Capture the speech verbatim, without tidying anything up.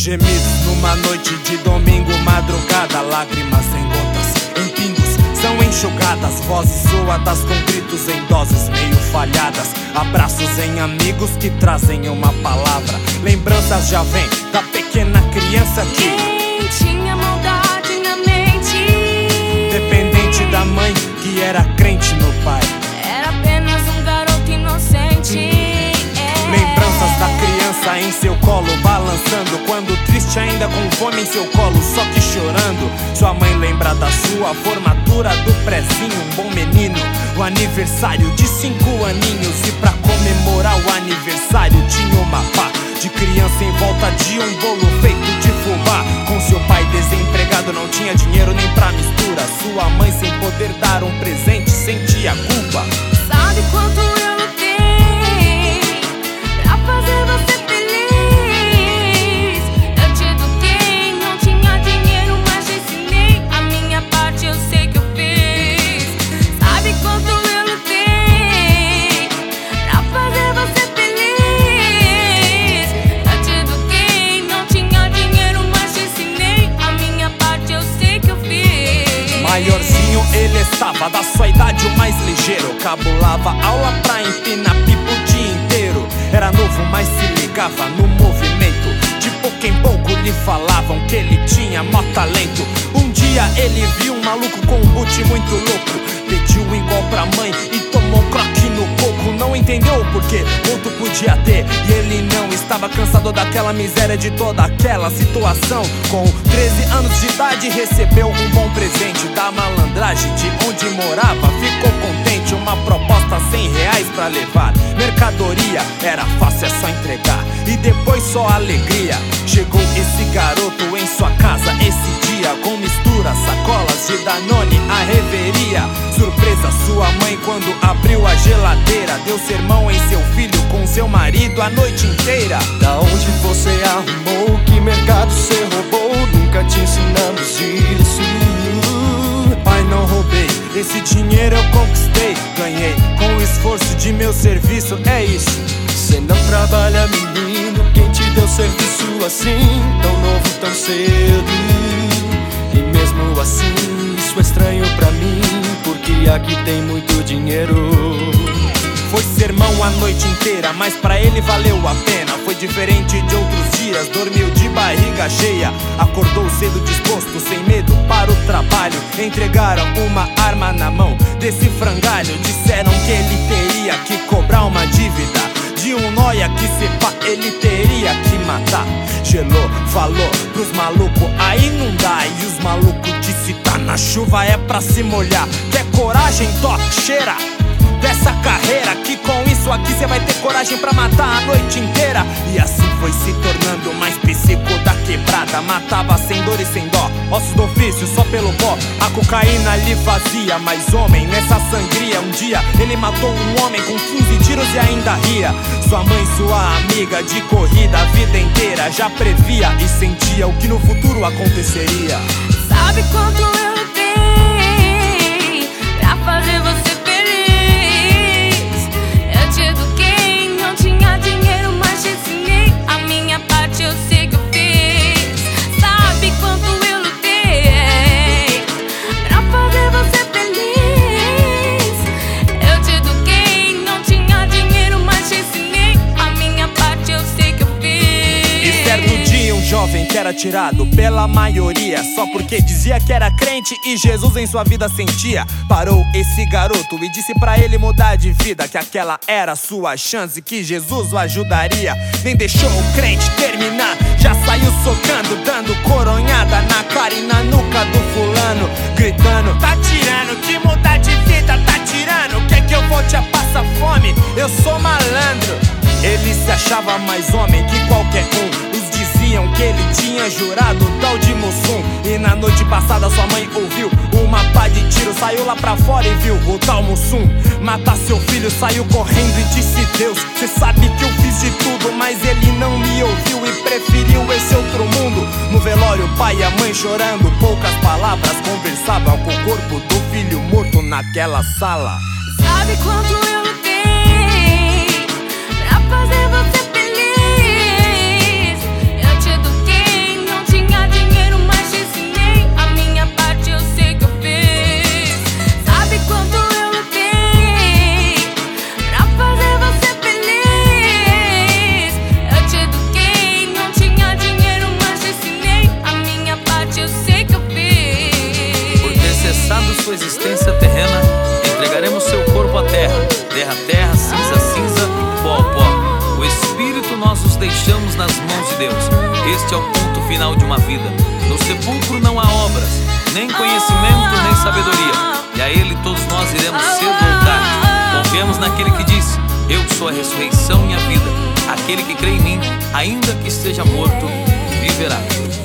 Gemidos numa noite de domingo, madrugada, lágrimas em gotas, em pingos são enxugadas, vozes zoadas com gritos em doses meio falhadas, abraços em amigos que trazem uma palavra. Lembranças já vêm da pequena criança que nem tinha maldade na mente, dependente da mãe que era crente no pai. era apenas um garoto inocente. Lembranças da criança em seu colo, balançando, quando triste ainda com fome em seu colo, só que chorando. Sua mãe lembra da sua formatura, do prezinho, um bom menino, o aniversário de cinco aninhos. E pra comemorar o aniversário tinha uma pá de criança em volta de um bolo feito de fubá. Com seu pai desempregado, não tinha dinheiro nem pra mistura. Sua mãe sem poder dar um presente sentia culpa. Sabe quanto eu lutei pra fazer você feliz? Eu te eduquei, não tinha dinheiro, mas te ensinei. A minha parte eu sei que eu fiz. Sabe quanto eu lutei pra fazer você feliz? Eu te eduquei, não tinha dinheiro, mas te ensinei. A minha parte eu sei que eu fiz. Maiorzinho ele estava, da sua idade o mais ligeiro, cabulava aula pra empinar pipa o dia inteiro. Era novo, mas se ligava no movimento, de pouco em pouco lhe falavam que ele tinha mó talento. Um dia ele viu um maluco com um boot muito louco, pediu igual pra mãe e tomou um croque no coco. Não entendeu o porquê, outro podia ter, e ele não estava cansado daquela miséria, de toda aquela situação. Com treze anos de idade recebeu um bom presente da malandragem de onde morava. Ficou contente, uma proposta cem reais pra levar. Mercadoria era fácil, é só entregar, e depois só alegria. Chegou esse garoto em sua casa esse dia, com mistura, sacolas de Danone, a reveria. Surpresa sua mãe quando abriu a geladeira, deu sermão em seu filho com seu marido a noite inteira. Da onde você arrumou? Que mercado você roubou? Nunca te ensinamos isso. Pai, não roubei, esse dinheiro eu conquistei, ganhei com o esforço de meu serviço, é isso. Cê não trabalha, menino, quem te deu serviço assim, tão novo, tão cedo? E mesmo assim, isso é estranho pra mim, porque aqui tem muito dinheiro. Foi sermão a noite inteira, mas pra ele valeu a pena. Foi diferente de outros dias, dormiu de barriga cheia, acordou cedo disposto, sem medo para o trabalho. Entregaram uma arma na mão desse frangalho, disseram que ele teria que cobrar uma dívida de um nóia que se pá ele teria que matar. Gelou, falou pros malucos, aí não dá. E os malucos disse, tá na chuva é pra se molhar. Quer coragem, tó, cheira dessa carreira, que com isso aqui cê vai ter coragem pra matar a noite inteira. E assim foi se tornando mais psico da quebrada, matava sem dor e sem dó, ossos do ofício só pelo pó. A cocaína lhe fazia mais homem nessa sangria. Um dia ele matou um homem com quinze tiros e ainda ria. Sua mãe, sua amiga de corrida a vida inteira, já previa e sentia o que no futuro aconteceria. Sabe quanto eu lutei pra fazer você feliz? Eu te eduquei, não tinha dinheiro, mas te ensinei. A minha parte eu sei que eu fiz. Sabe quanto eu lutei pra fazer você feliz? Eu te eduquei, não tinha dinheiro, mas te ensinei. A minha parte eu sei que eu fiz. E certo dia um jovem que era tirado pela maioria, só porque dizia que era crente e Jesus em sua vida sentia, parou esse garoto e disse pra ele mudar de vida, que aquela era a sua chance, que Jesus o ajudaria. Nem deixou o crente terminar, já saiu socando, dando coronhada na cara e na nuca do fulano, gritando, tá tirando, que mudar de vida tá tirando, quer que eu volte a passar fome? Eu sou malandro. Ele se achava mais homem que qualquer um, os diziam que ele tinha jurado o tal de Mussum. E na noite passada sua mãe ouviu uma pá de tiro, saiu lá pra fora e viu o tal Mussum matar seu filho, saiu correndo e disse, Deus, cê sabe que eu fiz de tudo, mas ele não me ouviu e preferiu esse outro mundo. No velório o pai e a mãe chorando, poucas palavras conversavam com o corpo do filho morto naquela sala. Sabe quanto eu lutei pra fazer você feliz? Eu te eduquei, sua existência terrena, entregaremos seu corpo à terra. Terra, terra, cinza, cinza, pó, pó. O espírito nós os deixamos nas mãos de Deus. Este é o ponto final de uma vida. No sepulcro não há obras, nem conhecimento, nem sabedoria, e a Ele todos nós iremos cedo ou tarde. Confiemos naquele que disse: eu sou a ressurreição e a vida. Aquele que crê em mim, ainda que esteja morto, viverá.